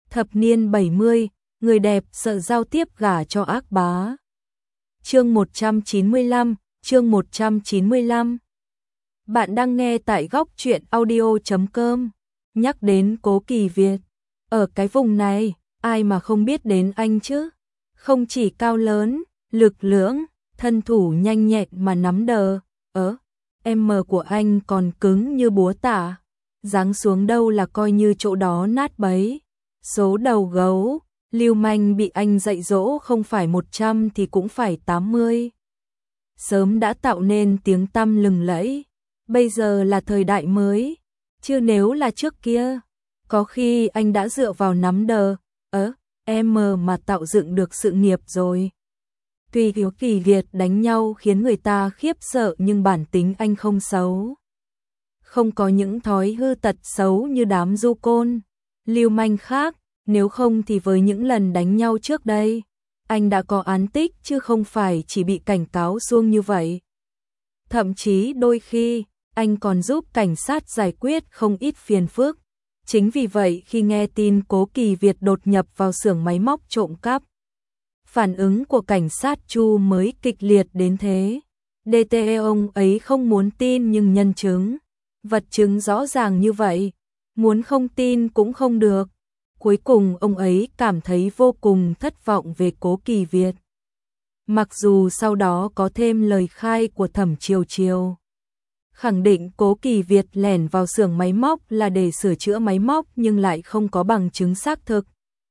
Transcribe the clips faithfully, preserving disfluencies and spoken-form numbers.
Thập niên bảy mươi, người đẹp sợ giao tiếp gả cho ác bá. Chương một trăm chín mươi lăm, chương một trăm chín mươi lăm. Bạn đang nghe tại góc truyện audio chấm com. Nhắc đến Cố Kỳ Việt, ở cái vùng này, ai mà không biết đến anh chứ? Không chỉ cao lớn, lực lưỡng, thân thủ nhanh nhẹn mà nắm đờ, ớ, em của anh còn cứng như búa tạ, giáng xuống đâu là coi như chỗ đó nát bấy. Số đầu gấu, lưu manh bị anh dạy dỗ không phải một trăm thì cũng phải tám mươi. Sớm đã tạo nên tiếng tăm lừng lẫy, bây giờ là thời đại mới, chứ nếu là trước kia, có khi anh đã dựa vào nắm đờ, ớ, em mà tạo dựng được sự nghiệp rồi. Tuy Cố Kỳ Việt đánh nhau khiến người ta khiếp sợ nhưng bản tính anh không xấu. Không có những thói hư tật xấu như đám du côn, lưu manh khác, nếu không thì với những lần đánh nhau trước đây, anh đã có án tích chứ không phải chỉ bị cảnh cáo suông như vậy. Thậm chí đôi khi, anh còn giúp cảnh sát giải quyết không ít phiền phức. Chính vì vậy khi nghe tin Cố Kỳ Việt đột nhập vào xưởng máy móc trộm cắp, phản ứng của cảnh sát Chu mới kịch liệt đến thế. đê tê e ông ấy không muốn tin nhưng nhân chứng, vật chứng rõ ràng như vậy, muốn không tin cũng không được. Cuối cùng ông ấy cảm thấy vô cùng thất vọng về Cố Kỳ Việt. Mặc dù sau đó có thêm lời khai của Thẩm Triều Triều, khẳng định Cố Kỳ Việt lẻn vào xưởng máy móc là để sửa chữa máy móc nhưng lại không có bằng chứng xác thực,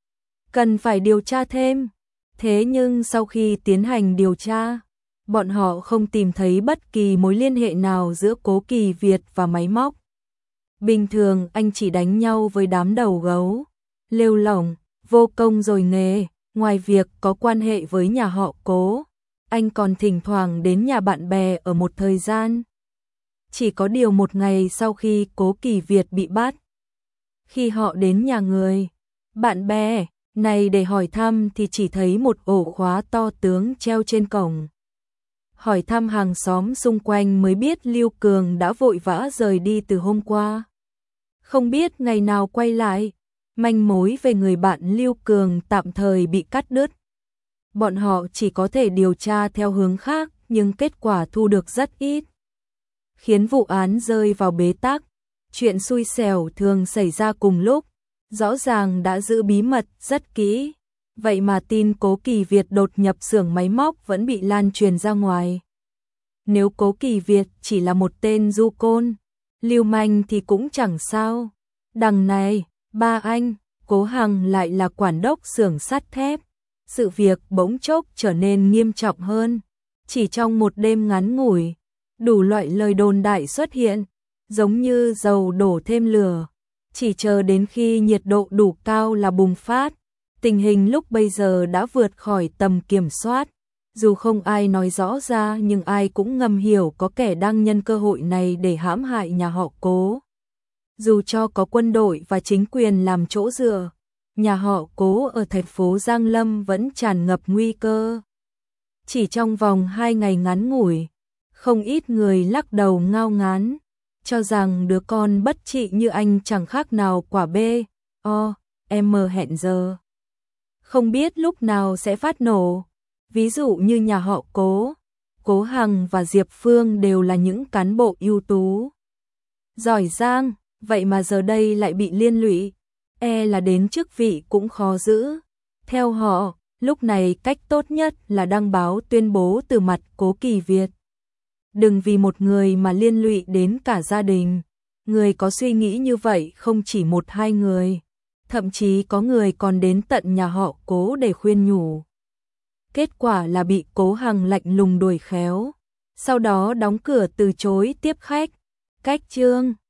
cần phải điều tra thêm. Thế nhưng sau khi tiến hành điều tra, bọn họ không tìm thấy bất kỳ mối liên hệ nào giữa Cố Kỳ Việt và máy móc. Bình thường anh chỉ đánh nhau với đám đầu gấu, lêu lỏng, vô công rồi nghề, ngoài việc có quan hệ với nhà họ Cố, anh còn thỉnh thoảng đến nhà bạn bè ở một thời gian. Chỉ có điều một ngày sau khi Cố Kỳ Việt bị bắt, khi họ đến nhà người bạn bè này để hỏi thăm thì chỉ thấy một ổ khóa to tướng treo trên cổng. Hỏi thăm hàng xóm xung quanh mới biết Lưu Cường đã vội vã rời đi từ hôm qua, không biết ngày nào quay lại. Manh mối về người bạn Lưu Cường tạm thời bị cắt đứt. Bọn họ chỉ có thể điều tra theo hướng khác nhưng kết quả thu được rất ít, khiến vụ án rơi vào bế tắc. Chuyện xui xẻo thường xảy ra cùng lúc, rõ ràng đã giữ bí mật rất kỹ, vậy mà tin Cố Kỳ Việt đột nhập xưởng máy móc vẫn bị lan truyền ra ngoài. Nếu Cố Kỳ Việt chỉ là một tên du côn, lưu manh thì cũng chẳng sao. Đằng này, ba anh, Cố Hằng lại là quản đốc xưởng sắt thép. Sự việc bỗng chốc trở nên nghiêm trọng hơn. Chỉ trong một đêm ngắn ngủi, đủ loại lời đồn đại xuất hiện, giống như dầu đổ thêm lửa. Chỉ chờ đến khi nhiệt độ đủ cao là bùng phát. Tình hình lúc bây giờ đã vượt khỏi tầm kiểm soát. Dù không ai nói rõ ra nhưng ai cũng ngầm hiểu có kẻ đang nhân cơ hội này để hãm hại nhà họ Cố. Dù cho có quân đội và chính quyền làm chỗ dựa, nhà họ Cố ở thành phố Giang Lâm vẫn tràn ngập nguy cơ. Chỉ trong vòng hai ngày ngắn ngủi, không ít người lắc đầu ngao ngán, cho rằng đứa con bất trị như anh chẳng khác nào quả bê, o, em hẹn giờ. Không biết lúc nào sẽ phát nổ. Ví dụ như nhà họ Cố, Cố Hằng và Diệp Phương đều là những cán bộ ưu tú, giỏi giang, vậy mà giờ đây lại bị liên lụy, e là đến chức vị cũng khó giữ. Theo họ, lúc này cách tốt nhất là đăng báo tuyên bố từ mặt Cố Kỳ Việt. Đừng vì một người mà liên lụy đến cả gia đình. Người có suy nghĩ như vậy không chỉ một hai người, thậm chí có người còn đến tận nhà họ Cố để khuyên nhủ. Kết quả là bị Cố Hằng lạnh lùng đuổi khéo, sau đó đóng cửa từ chối tiếp khách. Cách chương